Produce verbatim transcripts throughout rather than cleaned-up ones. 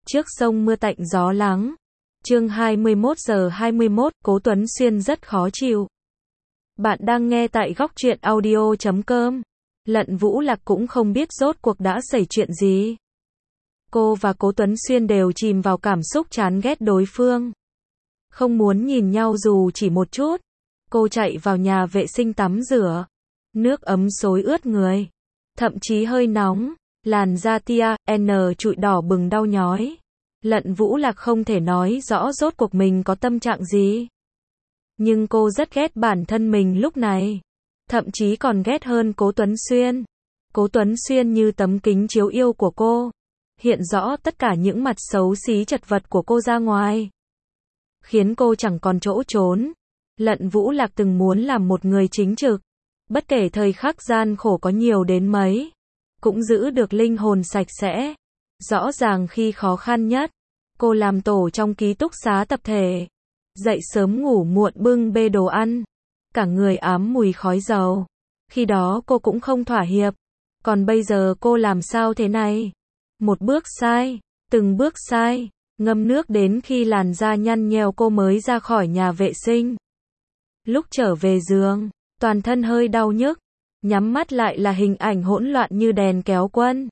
Trước sông mưa tạnh gió lắng. Chương hai mươi mốt giờ hai mươi mốt, Cố Tuấn Xuyên rất khó chịu. Bạn đang nghe tại góc truyện audio chấm com. Lận Vũ Lạc cũng không biết rốt cuộc đã xảy chuyện gì. Cô và Cố Tuấn Xuyên đều chìm vào cảm xúc chán ghét đối phương. Không muốn nhìn nhau dù chỉ một chút. Cô chạy vào nhà vệ sinh tắm rửa. Nước ấm xối ướt người. Thậm chí hơi nóng. Làn da tia, N trụi đỏ bừng đau nhói. Lận Vũ Lạc không thể nói rõ rốt cuộc mình có tâm trạng gì. Nhưng cô rất ghét bản thân mình lúc này. Thậm chí còn ghét hơn Cố Tuấn Xuyên. Cố Tuấn Xuyên như tấm kính chiếu yêu của cô. Hiện rõ tất cả những mặt xấu xí chật vật của cô ra ngoài. Khiến cô chẳng còn chỗ trốn. Lận Vũ Lạc từng muốn làm một người chính trực. Bất kể thời khắc gian khổ có nhiều đến mấy. Cũng giữ được linh hồn sạch sẽ. Rõ ràng khi khó khăn nhất, cô làm tổ trong ký túc xá tập thể. Dậy sớm ngủ muộn bưng bê đồ ăn. Cả người ám mùi khói dầu. Khi đó cô cũng không thỏa hiệp. Còn bây giờ cô làm sao thế này? Một bước sai, từng bước sai. Ngâm nước đến khi làn da nhăn nheo cô mới ra khỏi nhà vệ sinh. Lúc trở về giường, toàn thân hơi đau nhức. Nhắm mắt lại là hình ảnh hỗn loạn như đèn kéo quân.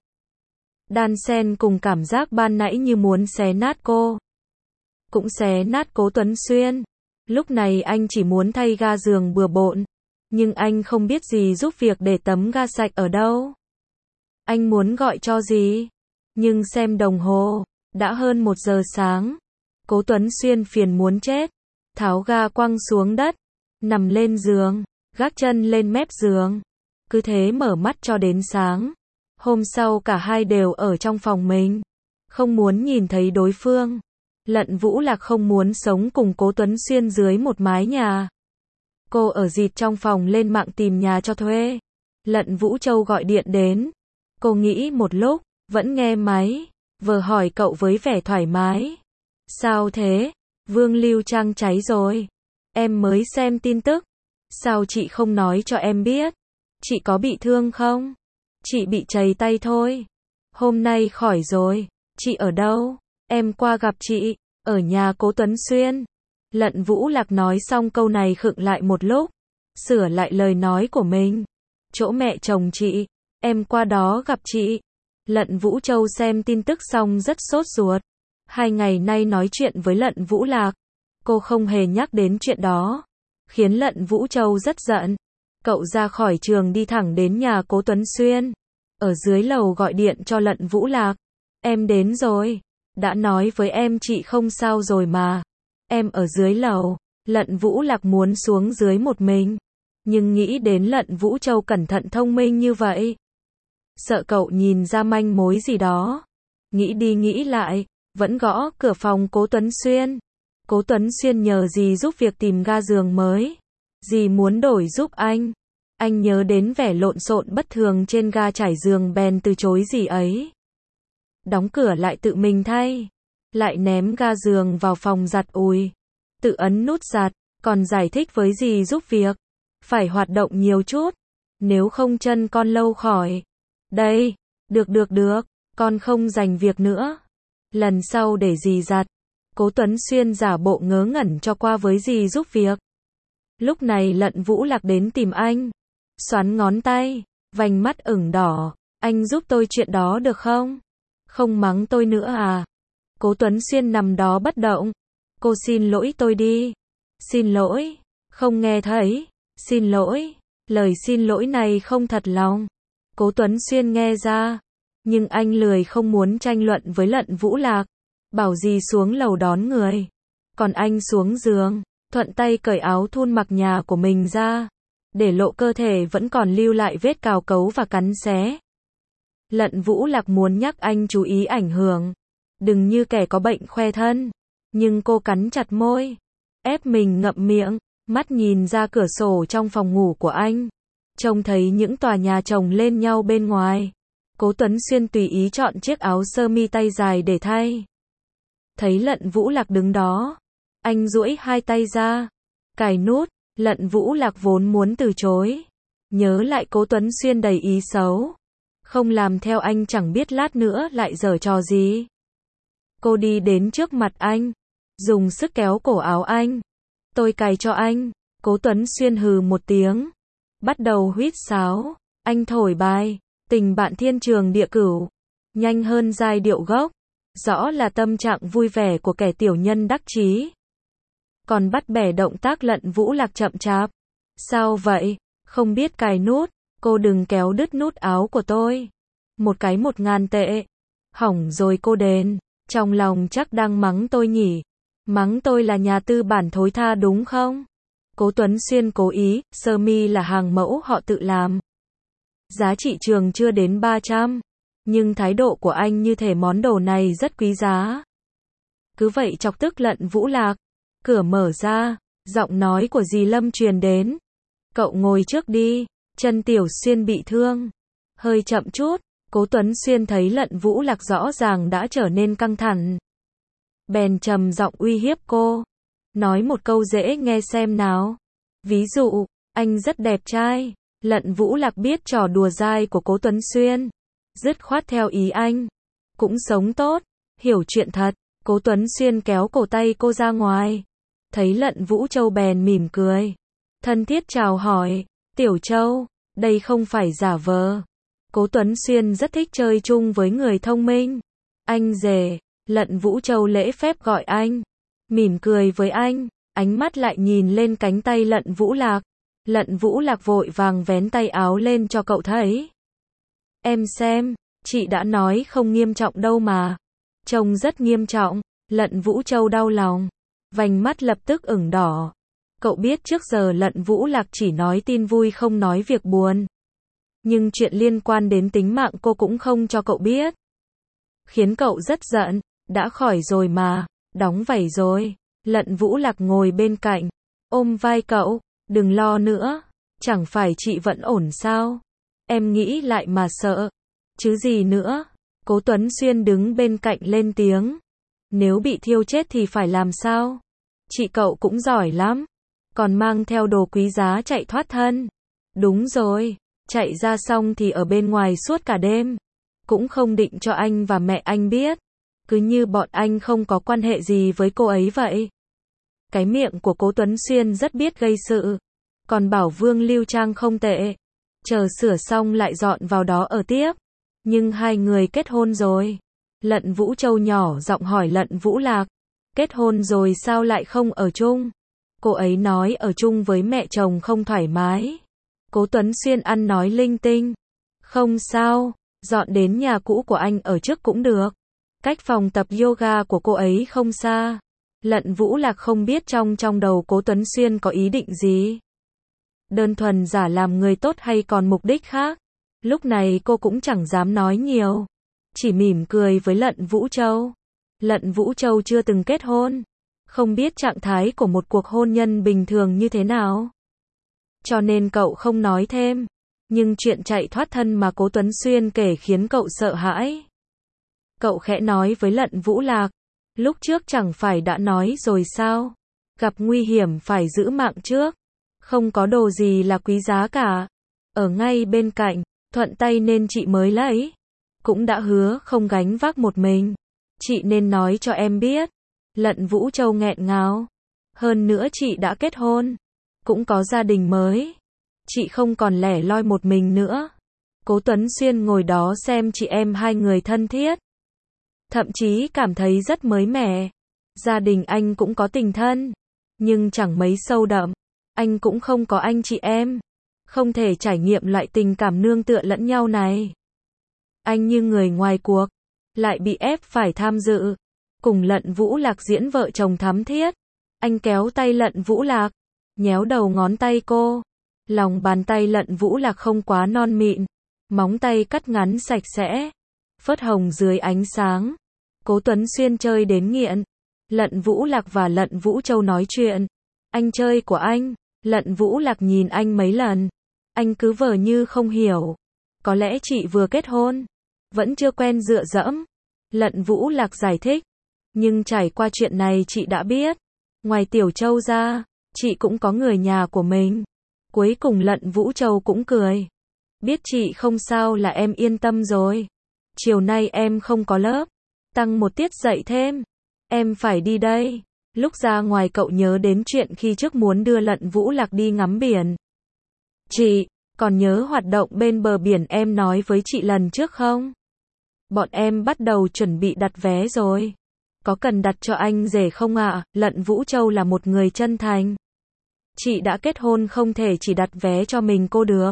Đan xen cùng cảm giác ban nãy như muốn xé nát cô. Cũng xé nát Cố Tuấn Xuyên. Lúc này anh chỉ muốn thay ga giường bừa bộn. Nhưng anh không biết gì giúp việc để tấm ga sạch ở đâu. Anh muốn gọi cho gì? Nhưng xem đồng hồ, đã hơn một giờ sáng. Cố Tuấn Xuyên phiền muốn chết. Tháo ga quăng xuống đất. Nằm lên giường, gác chân lên mép giường. Cứ thế mở mắt cho đến sáng. Hôm sau cả hai đều ở trong phòng mình. Không muốn nhìn thấy đối phương. Lận Vũ Lạc không muốn sống cùng Cố Tuấn Xuyên dưới một mái nhà. Cô ở dịt trong phòng lên mạng tìm nhà cho thuê. Lận Vũ Châu gọi điện đến. Cô nghĩ một lúc, vẫn nghe máy. Vừa hỏi cậu với vẻ thoải mái. Sao thế? Vương Lưu Trang cháy rồi. Em mới xem tin tức. Sao chị không nói cho em biết? Chị có bị thương không? Chị bị trầy tay thôi. Hôm nay khỏi rồi. Chị ở đâu? Em qua gặp chị. Ở nhà Cố Tuấn Xuyên. Lận Vũ Lạc nói xong câu này khựng lại một lúc. Sửa lại lời nói của mình. Chỗ mẹ chồng chị. Em qua đó gặp chị. Lận Vũ Châu xem tin tức xong rất sốt ruột. Hai ngày nay nói chuyện với Lận Vũ Lạc. Cô không hề nhắc đến chuyện đó. Khiến Lận Vũ Châu rất giận. Cậu ra khỏi trường đi thẳng đến nhà Cố Tuấn Xuyên. Ở dưới lầu gọi điện cho Lận Vũ Lạc. Em đến rồi. Đã nói với em chị không sao rồi mà. Em ở dưới lầu. Lận Vũ Lạc muốn xuống dưới một mình. Nhưng nghĩ đến Lận Vũ Châu cẩn thận thông minh như vậy. Sợ cậu nhìn ra manh mối gì đó. Nghĩ đi nghĩ lại. Vẫn gõ cửa phòng Cố Tuấn Xuyên. Cố Tuấn Xuyên nhờ dì giúp việc tìm ga giường mới. Dì muốn đổi giúp anh. Anh nhớ đến vẻ lộn xộn bất thường trên ga trải giường bèn từ chối dì ấy. Đóng cửa lại tự mình thay. Lại ném ga giường vào phòng giặt ủi. Tự ấn nút giặt, còn giải thích với dì giúp việc. Phải hoạt động nhiều chút. Nếu không chân con lâu khỏi. Đây, được được được, con không dành việc nữa. Lần sau để dì giặt. Cố Tuấn Xuyên giả bộ ngớ ngẩn cho qua với dì giúp việc. Lúc này Lận Vũ Lạc đến tìm anh. Xoắn ngón tay, vành mắt ửng đỏ. Anh giúp tôi chuyện đó được không? Không mắng tôi nữa à? Cố Tuấn Xuyên nằm đó bất động. Cô xin lỗi tôi đi. Xin lỗi. Không nghe thấy. Xin lỗi. Lời xin lỗi này không thật lòng. Cố Tuấn Xuyên nghe ra. Nhưng anh lười không muốn tranh luận với Lận Vũ Lạc. Bảo dì xuống lầu đón người. Còn anh xuống giường. Thuận tay cởi áo thun mặc nhà của mình ra. Để lộ cơ thể vẫn còn lưu lại vết cào cấu và cắn xé. Lận Vũ Lạc muốn nhắc anh chú ý ảnh hưởng. Đừng như kẻ có bệnh khoe thân. Nhưng cô cắn chặt môi. Ép mình ngậm miệng. Mắt nhìn ra cửa sổ trong phòng ngủ của anh. Trông thấy những tòa nhà chồng lên nhau bên ngoài. Cố Tuấn Xuyên tùy ý chọn chiếc áo sơ mi tay dài để thay. Thấy Lận Vũ Lạc đứng đó. Anh duỗi hai tay ra. Cài nút. Lận Vũ Lạc vốn muốn từ chối. Nhớ lại Cố Tuấn Xuyên đầy ý xấu. Không làm theo anh chẳng biết lát nữa lại giở trò gì. Cô đi đến trước mặt anh, dùng sức kéo cổ áo anh. Tôi cài cho anh. Cố Tuấn Xuyên hừ một tiếng, bắt đầu huýt sáo. Anh thổi bài Tình Bạn Thiên Trường Địa Cửu, nhanh hơn giai điệu gốc, rõ là tâm trạng vui vẻ của kẻ tiểu nhân đắc chí. Còn bắt bẻ động tác Lận Vũ Lạc chậm chạp. Sao vậy? Không biết cài nút, cô đừng kéo đứt nút áo của tôi. Một cái một ngàn tệ. Hỏng rồi cô đền. Trong lòng chắc đang mắng tôi nhỉ. Mắng tôi là nhà tư bản thối tha đúng không? Cố Tuấn Xuyên cố ý, sơ mi là hàng mẫu họ tự làm. Giá trị trường chưa đến ba trăm. Nhưng thái độ của anh như thể món đồ này rất quý giá. Cứ vậy chọc tức Lận Vũ Lạc. Cửa mở ra, giọng nói của dì Lâm truyền đến. Cậu ngồi trước đi, chân Tiểu Xuyên bị thương. Hơi chậm chút, Cố Tuấn Xuyên thấy Lận Vũ Lạc rõ ràng đã trở nên căng thẳng. Bèn trầm giọng uy hiếp cô. Nói một câu dễ nghe xem nào. Ví dụ, anh rất đẹp trai. Lận Vũ Lạc biết trò đùa dai của Cố Tuấn Xuyên. Dứt khoát theo ý anh. Cũng sống tốt, hiểu chuyện thật. Cố Tuấn Xuyên kéo cổ tay cô ra ngoài. Thấy Lận Vũ Châu bèn mỉm cười. Thân thiết chào hỏi. Tiểu Châu, đây không phải giả vờ. Cố Tuấn Xuyên rất thích chơi chung với người thông minh. Anh rể. Lận Vũ Châu lễ phép gọi anh. Mỉm cười với anh. Ánh mắt lại nhìn lên cánh tay Lận Vũ Lạc. Lận Vũ Lạc vội vàng vén tay áo lên cho cậu thấy. Em xem, chị đã nói không nghiêm trọng đâu mà. Trông rất nghiêm trọng. Lận Vũ Châu đau lòng. Vành mắt lập tức ửng đỏ. Cậu biết trước giờ Lận Vũ Lạc chỉ nói tin vui không nói việc buồn. Nhưng chuyện liên quan đến tính mạng cô cũng không cho cậu biết. Khiến cậu rất giận. Đã khỏi rồi mà. Đóng vảy rồi. Lận Vũ Lạc ngồi bên cạnh. Ôm vai cậu. Đừng lo nữa. Chẳng phải chị vẫn ổn sao? Em nghĩ lại mà sợ. Chứ gì nữa. Cố Tuấn Xuyên đứng bên cạnh lên tiếng. Nếu bị thiêu chết thì phải làm sao? Chị cậu cũng giỏi lắm. Còn mang theo đồ quý giá chạy thoát thân. Đúng rồi. Chạy ra xong thì ở bên ngoài suốt cả đêm. Cũng không định cho anh và mẹ anh biết. Cứ như bọn anh không có quan hệ gì với cô ấy vậy. Cái miệng của Cố Tuấn Xuyên rất biết gây sự. Còn bảo Vương Lưu Trang không tệ. Chờ sửa xong lại dọn vào đó ở tiếp. Nhưng hai người kết hôn rồi. Lận Vũ Châu nhỏ giọng hỏi Lận Vũ Lạc. Kết hôn rồi sao lại không ở chung? Cô ấy nói ở chung với mẹ chồng không thoải mái. Cố Tuấn Xuyên ăn nói linh tinh. Không sao, dọn đến nhà cũ của anh ở trước cũng được. Cách phòng tập yoga của cô ấy không xa. Lận Vũ Lạc không biết trong trong đầu Cố Tuấn Xuyên có ý định gì. Đơn thuần giả làm người tốt hay còn mục đích khác. Lúc này cô cũng chẳng dám nói nhiều. Chỉ mỉm cười với Lận Vũ Châu. Lận Vũ Châu chưa từng kết hôn. Không biết trạng thái của một cuộc hôn nhân bình thường như thế nào. Cho nên cậu không nói thêm. Nhưng chuyện chạy thoát thân mà Cố Tuấn Xuyên kể khiến cậu sợ hãi. Cậu khẽ nói với Lận Vũ Lạc. Lúc trước chẳng phải đã nói rồi sao? Gặp nguy hiểm phải giữ mạng trước. Không có đồ gì là quý giá cả. Ở ngay bên cạnh, thuận tay nên chị mới lấy. Cũng đã hứa không gánh vác một mình. Chị nên nói cho em biết. Lận Vũ Châu nghẹn ngào. Hơn nữa chị đã kết hôn. Cũng có gia đình mới. Chị không còn lẻ loi một mình nữa. Cố Tuấn Xuyên ngồi đó xem chị em hai người thân thiết. Thậm chí cảm thấy rất mới mẻ. Gia đình anh cũng có tình thân. Nhưng chẳng mấy sâu đậm. Anh cũng không có anh chị em. Không thể trải nghiệm loại tình cảm nương tựa lẫn nhau này. Anh như người ngoài cuộc. Lại bị ép phải tham dự. Cùng Lận Vũ Lạc diễn vợ chồng thắm thiết. Anh kéo tay Lận Vũ Lạc. Nhéo đầu ngón tay cô. Lòng bàn tay Lận Vũ Lạc không quá non mịn. Móng tay cắt ngắn sạch sẽ. Phớt hồng dưới ánh sáng. Cố Tuấn Xuyên chơi đến nghiện. Lận Vũ Lạc và Lận Vũ Châu nói chuyện. Anh chơi của anh. Lận Vũ Lạc nhìn anh mấy lần. Anh cứ vờ như không hiểu. Có lẽ chị vừa kết hôn. Vẫn chưa quen dựa dẫm. Lận Vũ Lạc giải thích. Nhưng trải qua chuyện này chị đã biết. Ngoài Tiểu Châu ra, chị cũng có người nhà của mình. Cuối cùng Lận Vũ Châu cũng cười. Biết chị không sao là em yên tâm rồi. Chiều nay em không có lớp. tăng một tiết dạy thêm. Em phải đi đây. Lúc ra ngoài cậu nhớ đến chuyện khi trước muốn đưa Lận Vũ Lạc đi ngắm biển. Chị, còn nhớ hoạt động bên bờ biển em nói với chị lần trước không? Bọn em bắt đầu chuẩn bị đặt vé rồi. Có cần đặt cho anh rể không ạ? À? Lận Vũ Châu là một người chân thành. Chị đã kết hôn không thể chỉ đặt vé cho mình cô được.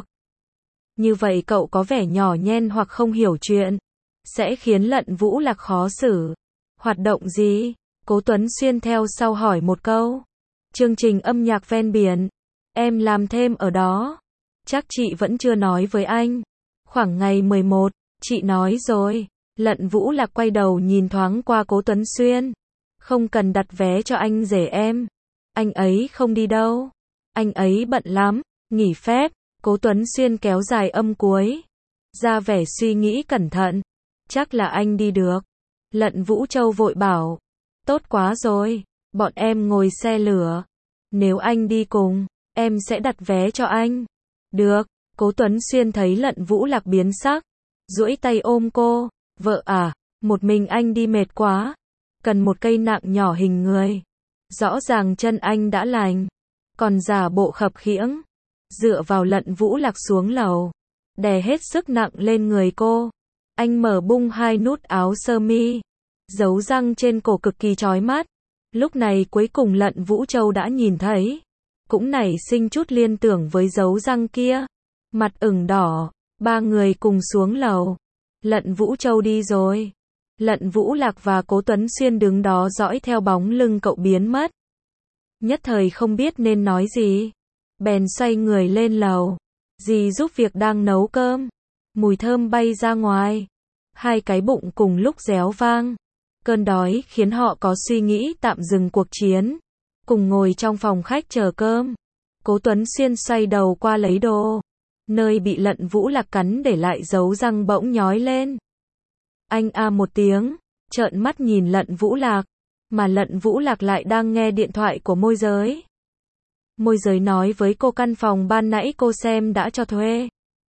Như vậy cậu có vẻ nhỏ nhen hoặc không hiểu chuyện. Sẽ khiến Lận Vũ Lạc khó xử. Hoạt động gì? Cố Tuấn Xuyên theo sau hỏi một câu. Chương trình âm nhạc ven biển. Em làm thêm ở đó. Chắc chị vẫn chưa nói với anh. Khoảng ngày mười một, chị nói rồi. Lận Vũ Lạc quay đầu nhìn thoáng qua Cố Tuấn Xuyên. Không cần đặt vé cho anh rể em. Anh ấy không đi đâu. Anh ấy bận lắm, nghỉ phép. Cố Tuấn Xuyên kéo dài âm cuối. Ra vẻ suy nghĩ cẩn thận. Chắc là anh đi được. Lận Vũ Châu vội bảo. Tốt quá rồi, bọn em ngồi xe lửa. Nếu anh đi cùng, em sẽ đặt vé cho anh. Được, Cố Tuấn Xuyên thấy Lận Vũ Lạc biến sắc. Duỗi tay ôm cô. Vợ à, một mình anh đi mệt quá. Cần một cây nặng nhỏ hình người. Rõ ràng chân anh đã lành. Còn giả bộ khập khiễng. Dựa vào Lận Vũ Lạc xuống lầu. Đè hết sức nặng lên người cô. Anh mở bung hai nút áo sơ mi. Dấu răng trên cổ cực kỳ chói mắt. Lúc này cuối cùng Lận Vũ Châu đã nhìn thấy. Cũng nảy sinh chút liên tưởng với dấu răng kia. Mặt ửng đỏ. Ba người cùng xuống lầu. Lận Vũ Châu đi rồi. Lận Vũ Lạc và Cố Tuấn Xuyên đứng đó dõi theo bóng lưng cậu biến mất. Nhất thời không biết nên nói gì. Bèn xoay người lên lầu. Dì giúp việc đang nấu cơm. Mùi thơm bay ra ngoài. Hai cái bụng cùng lúc réo vang. Cơn đói khiến họ có suy nghĩ tạm dừng cuộc chiến. Cùng ngồi trong phòng khách chờ cơm. Cố Tuấn Xuyên xoay đầu qua lấy đồ. Nơi bị Lận Vũ Lạc cắn để lại dấu răng bỗng nhói lên. Anh a một tiếng, trợn mắt nhìn Lận Vũ Lạc. Mà Lận Vũ Lạc lại đang nghe điện thoại của môi giới. Môi giới nói với cô căn phòng ban nãy cô xem đã cho thuê.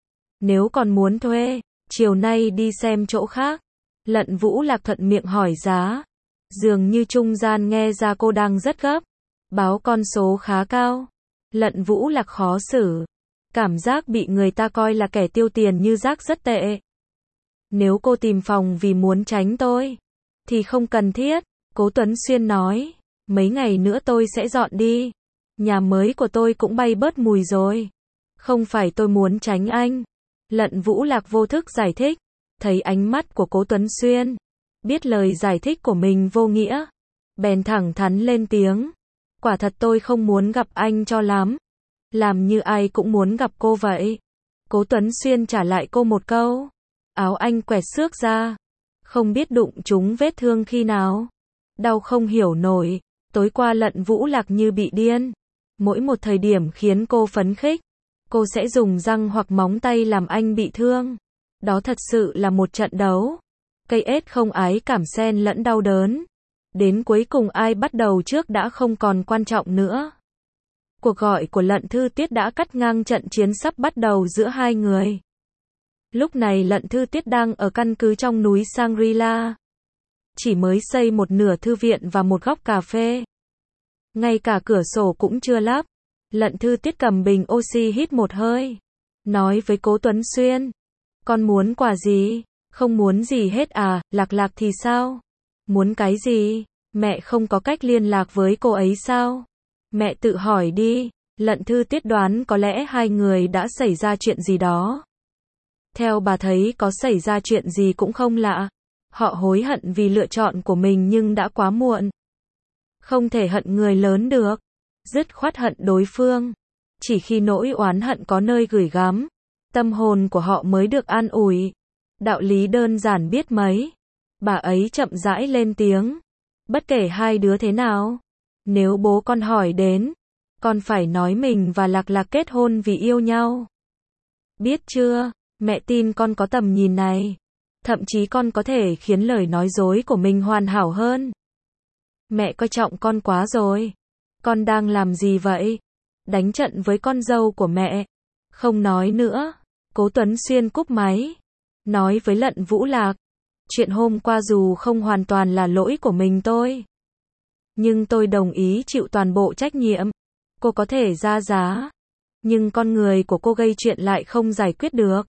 Nếu còn muốn thuê, chiều nay đi xem chỗ khác. Lận Vũ Lạc thuận miệng hỏi giá. Dường như trung gian nghe ra cô đang rất gấp. Báo con số khá cao. Lận Vũ Lạc khó xử. Cảm giác bị người ta coi là kẻ tiêu tiền như rác rất tệ. Nếu cô tìm phòng vì muốn tránh tôi, thì không cần thiết. Cố Tuấn Xuyên nói. Mấy ngày nữa tôi sẽ dọn đi. Nhà mới của tôi cũng bay bớt mùi rồi. Không phải tôi muốn tránh anh. Lận Vũ Lạc vô thức giải thích. Thấy ánh mắt của Cố Tuấn Xuyên. Biết lời giải thích của mình vô nghĩa. Bèn thẳng thắn lên tiếng. Quả thật tôi không muốn gặp anh cho lắm. Làm như ai cũng muốn gặp cô vậy. Cố Tuấn Xuyên trả lại cô một câu. Áo anh quẹt xước ra. Không biết đụng trúng vết thương khi nào. Đau không hiểu nổi. Tối qua Lận Vũ Lạc như bị điên. Mỗi một thời điểm khiến cô phấn khích. Cô sẽ dùng răng hoặc móng tay làm anh bị thương. Đó thật sự là một trận đấu. Cây ếch không ái cảm xen lẫn đau đớn. Đến cuối cùng ai bắt đầu trước đã không còn quan trọng nữa. Cuộc gọi của Lận Thư Tiết đã cắt ngang trận chiến sắp bắt đầu giữa hai người. Lúc này Lận Thư Tiết đang ở căn cứ trong núi Shangri-La. Chỉ mới xây một nửa thư viện và một góc cà phê. Ngay cả cửa sổ cũng chưa lắp. Lận Thư Tiết cầm bình oxy hít một hơi. Nói với Cố Tuấn Xuyên. Con muốn quà gì? Không muốn gì hết à, Lạc Lạc thì sao? Muốn cái gì? Mẹ không có cách liên lạc với cô ấy sao? Mẹ tự hỏi đi. Lận Thư Tiết đoán có lẽ hai người đã xảy ra chuyện gì đó. Theo bà thấy có xảy ra chuyện gì cũng không lạ. Họ hối hận vì lựa chọn của mình nhưng đã quá muộn. Không thể hận người lớn được. Dứt khoát hận đối phương. Chỉ khi nỗi oán hận có nơi gửi gắm, tâm hồn của họ mới được an ủi. Đạo lý đơn giản biết mấy. Bà ấy chậm rãi lên tiếng. Bất kể hai đứa thế nào, nếu bố con hỏi đến, con phải nói mình và Lạc Lạc kết hôn vì yêu nhau. Biết chưa, mẹ tin con có tầm nhìn này. Thậm chí con có thể khiến lời nói dối của mình hoàn hảo hơn. Mẹ coi trọng con quá rồi. Con đang làm gì vậy? Đánh trận với con dâu của mẹ. Không nói nữa. Cố Tuấn Xuyên cúp máy. Nói với Lận Vũ Lạc. Chuyện hôm qua dù không hoàn toàn là lỗi của mình tôi, nhưng tôi đồng ý chịu toàn bộ trách nhiệm. Cô có thể ra giá, nhưng con người của cô gây chuyện lại không giải quyết được.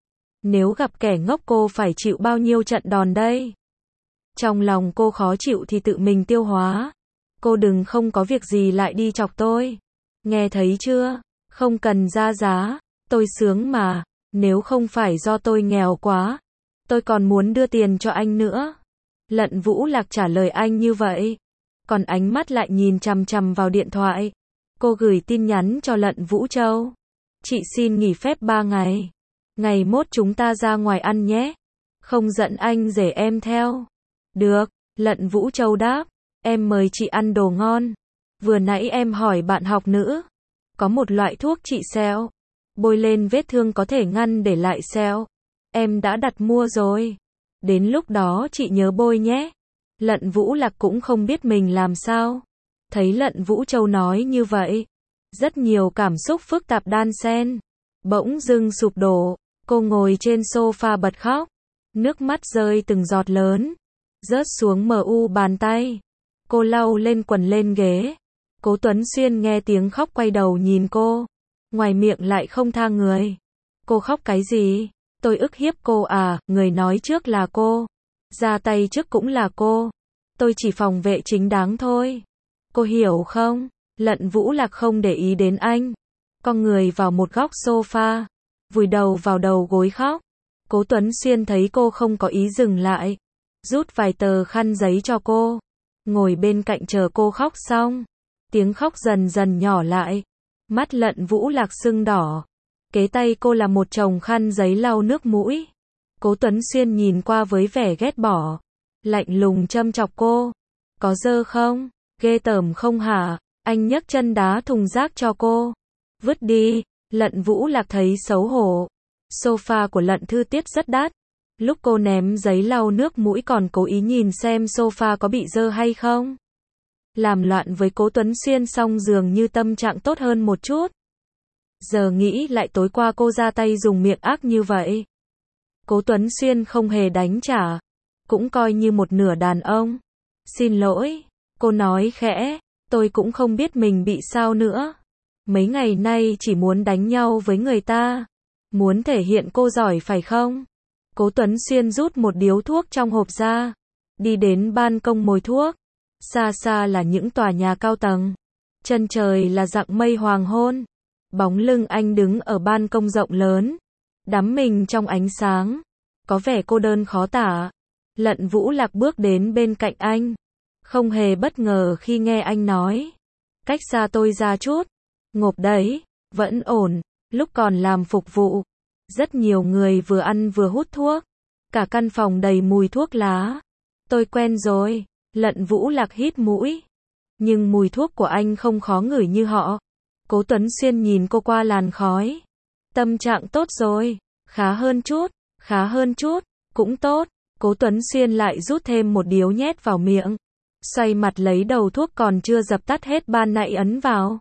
Nếu gặp kẻ ngốc cô phải chịu bao nhiêu trận đòn đây? Trong lòng cô khó chịu thì tự mình tiêu hóa. Cô đừng không có việc gì lại đi chọc tôi. Nghe thấy chưa? Không cần ra giá. Tôi sướng mà. Nếu không phải do tôi nghèo quá, tôi còn muốn đưa tiền cho anh nữa. Lận Vũ Lạc trả lời anh như vậy. Còn ánh mắt lại nhìn chằm chằm vào điện thoại. Cô gửi tin nhắn cho Lận Vũ Châu. Chị xin nghỉ phép ba ngày. Ngày mốt chúng ta ra ngoài ăn nhé. Không giận anh rể em theo. Được, Lận Vũ Châu đáp. Em mời chị ăn đồ ngon. Vừa nãy em hỏi bạn học nữ. Có một loại thuốc trị sẹo. Bôi lên vết thương có thể ngăn để lại sẹo. Em đã đặt mua rồi. Đến lúc đó chị nhớ bôi nhé. Lận Vũ Lạc cũng không biết mình làm sao. Thấy Lận Vũ Châu nói như vậy, rất nhiều cảm xúc phức tạp đan xen. Bỗng dưng sụp đổ, cô ngồi trên sofa bật khóc. Nước mắt rơi từng giọt lớn, rớt xuống mờ u bàn tay. Cô lau lên quần lên ghế. Cố Tuấn Xuyên nghe tiếng khóc quay đầu nhìn cô. Ngoài miệng lại không tha người. Cô khóc cái gì? Tôi ức hiếp cô à? Người nói trước là cô. Ra tay trước cũng là cô. Tôi chỉ phòng vệ chính đáng thôi. Cô hiểu không? Lận Vũ Lạc không để ý đến anh. Con người vào một góc sofa, vùi đầu vào đầu gối khóc. Cố Tuấn Xuyên thấy cô không có ý dừng lại, rút vài tờ khăn giấy cho cô. Ngồi bên cạnh chờ cô khóc xong. Tiếng khóc dần dần nhỏ lại. Mắt Lận Vũ Lạc sưng đỏ. Kế tay cô là một chồng khăn giấy lau nước mũi. Cố Tuấn Xuyên nhìn qua với vẻ ghét bỏ. Lạnh lùng châm chọc cô. Có dơ không? Ghê tởm không hả? Anh nhấc chân đá thùng rác cho cô. Vứt đi. Lận Vũ Lạc thấy xấu hổ. Sofa của Lận Thư Tiết rất đắt. Lúc cô ném giấy lau nước mũi còn cố ý nhìn xem sofa có bị dơ hay không. Làm loạn với Cố Tuấn Xuyên xong dường như tâm trạng tốt hơn một chút. Giờ nghĩ lại tối qua cô ra tay dùng miệng ác như vậy. Cố Tuấn Xuyên không hề đánh trả. Cũng coi như một nửa đàn ông. Xin lỗi. Cô nói khẽ. Tôi cũng không biết mình bị sao nữa. Mấy ngày nay chỉ muốn đánh nhau với người ta. Muốn thể hiện cô giỏi phải không? Cố Tuấn Xuyên rút một điếu thuốc trong hộp ra. Đi đến ban công mồi thuốc. Xa xa là những tòa nhà cao tầng. Chân trời là dạng mây hoàng hôn. Bóng lưng anh đứng ở ban công rộng lớn. Đắm mình trong ánh sáng. Có vẻ cô đơn khó tả. Lận Vũ Lạc bước đến bên cạnh anh. Không hề bất ngờ khi nghe anh nói. Cách xa tôi ra chút. Ngộp đấy. Vẫn ổn. Lúc còn làm phục vụ. Rất nhiều người vừa ăn vừa hút thuốc. Cả căn phòng đầy mùi thuốc lá. Tôi quen rồi. Lận Vũ Lạc hít mũi. Nhưng mùi thuốc của anh không khó ngửi như họ. Cố Tuấn Xuyên nhìn cô qua làn khói. Tâm trạng tốt rồi. Khá hơn chút. Khá hơn chút. Cũng tốt. Cố Tuấn Xuyên lại rút thêm một điếu nhét vào miệng. Xoay mặt lấy đầu thuốc còn chưa dập tắt hết ban nãy ấn vào.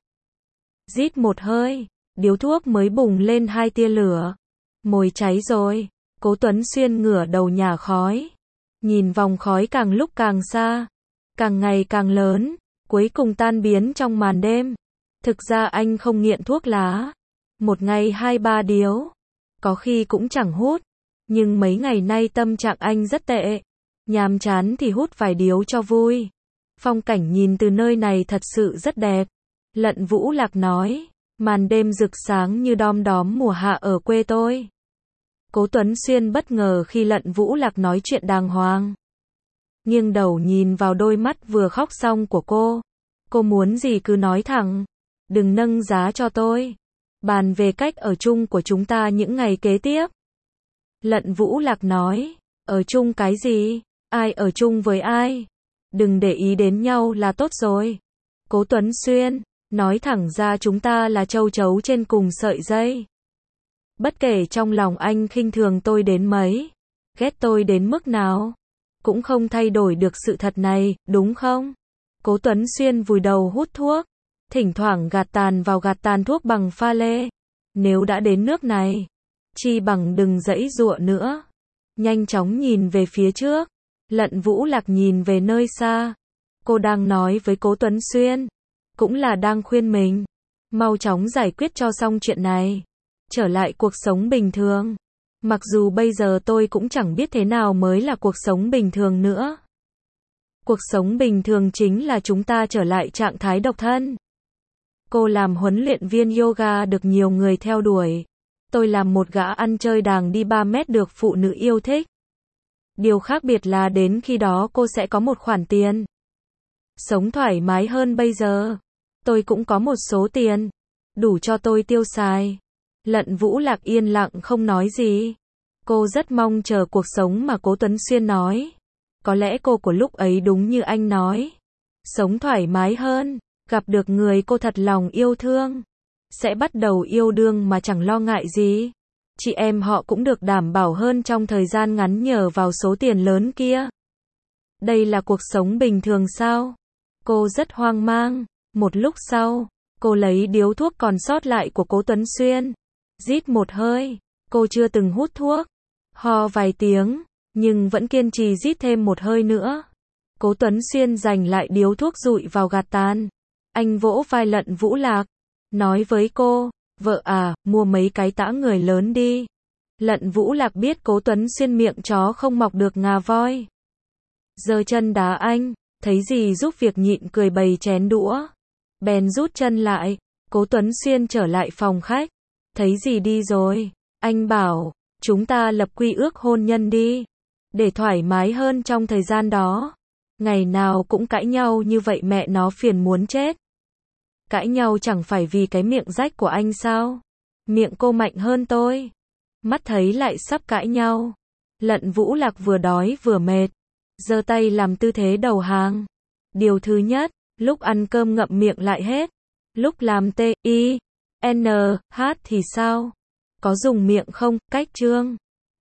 Rít một hơi. Điếu thuốc mới bùng lên hai tia lửa. Mồi cháy rồi. Cố Tuấn Xuyên ngửa đầu nhả khói. Nhìn vòng khói càng lúc càng xa. Càng ngày càng lớn. Cuối cùng tan biến trong màn đêm. Thực ra anh không nghiện thuốc lá. Một ngày hai ba điếu. Có khi cũng chẳng hút. Nhưng mấy ngày nay tâm trạng anh rất tệ. Nhàm chán thì hút vài điếu cho vui. Phong cảnh nhìn từ nơi này thật sự rất đẹp. Lận Vũ Lạc nói. Màn đêm rực sáng như đom đóm mùa hạ ở quê tôi. Cố Tuấn Xuyên bất ngờ khi Lận Vũ Lạc nói chuyện đàng hoàng. Nghiêng đầu nhìn vào đôi mắt vừa khóc xong của cô. Cô muốn gì cứ nói thẳng. Đừng nâng giá cho tôi. Bàn về cách ở chung của chúng ta những ngày kế tiếp. Lận Vũ Lạc nói. Ở chung cái gì? Ai ở chung với ai? Đừng để ý đến nhau là tốt rồi. Cố Tuấn Xuyên. Nói thẳng ra chúng ta là châu chấu trên cùng sợi dây. Bất kể trong lòng anh khinh thường tôi đến mấy, ghét tôi đến mức nào, cũng không thay đổi được sự thật này, đúng không? Cố Tuấn Xuyên vùi đầu hút thuốc, thỉnh thoảng gạt tàn vào gạt tàn thuốc bằng pha lê. Nếu đã đến nước này, chi bằng đừng giãy giụa nữa. nhanh chóng nhìn về phía trước. Lận Vũ Lạc nhìn về nơi xa. Cô đang nói với Cố Tuấn Xuyên, cũng là đang khuyên mình, mau chóng giải quyết cho xong chuyện này, trở lại cuộc sống bình thường. Mặc dù bây giờ tôi cũng chẳng biết thế nào mới là cuộc sống bình thường nữa. Cuộc sống bình thường chính là chúng ta trở lại trạng thái độc thân. Cô làm huấn luyện viên yoga được nhiều người theo đuổi. Tôi làm một gã ăn chơi đàng đi ba mét được phụ nữ yêu thích. Điều khác biệt là đến khi đó cô sẽ có một khoản tiền. Sống thoải mái hơn bây giờ. Tôi cũng có một số tiền, đủ cho tôi tiêu xài. Lận Vũ Lạc yên lặng không nói gì. Cô rất mong chờ cuộc sống mà Cố Tuấn Xuyên nói. Có lẽ cô của lúc ấy đúng như anh nói. Sống thoải mái hơn, gặp được người cô thật lòng yêu thương. Sẽ bắt đầu yêu đương mà chẳng lo ngại gì. Chị em họ cũng được đảm bảo hơn trong thời gian ngắn nhờ vào số tiền lớn kia. Đây là cuộc sống bình thường sao? Cô rất hoang mang. Một lúc sau, cô lấy điếu thuốc còn sót lại của Cố Tuấn Xuyên. Rít một hơi. Cô chưa từng hút thuốc. Ho vài tiếng, nhưng vẫn kiên trì rít thêm một hơi nữa. Cố Tuấn Xuyên giành lại điếu thuốc dụi vào gạt tàn. Anh vỗ vai Lận Vũ Lạc, nói với cô, vợ à, mua mấy cái tã người lớn đi. Lận Vũ Lạc biết Cố Tuấn Xuyên miệng chó không mọc được ngà voi. Giơ chân đá anh, thấy gì giúp việc nhịn cười bày chén đũa. Bèn rút chân lại, Cố Tuấn Xuyên trở lại phòng khách. Thấy gì đi rồi, anh bảo, chúng ta lập quy ước hôn nhân đi. Để thoải mái hơn trong thời gian đó. Ngày nào cũng cãi nhau như vậy mẹ nó phiền muốn chết. Cãi nhau chẳng phải vì cái miệng rách của anh sao? Miệng cô mạnh hơn tôi. Mắt thấy lại sắp cãi nhau. Lận Vũ Lạc vừa đói vừa mệt. Giơ tay làm tư thế đầu hàng. Điều thứ nhất, lúc ăn cơm ngậm miệng lại hết. Lúc làm T, I, N, H thì sao? Có dùng miệng không? Cách chương.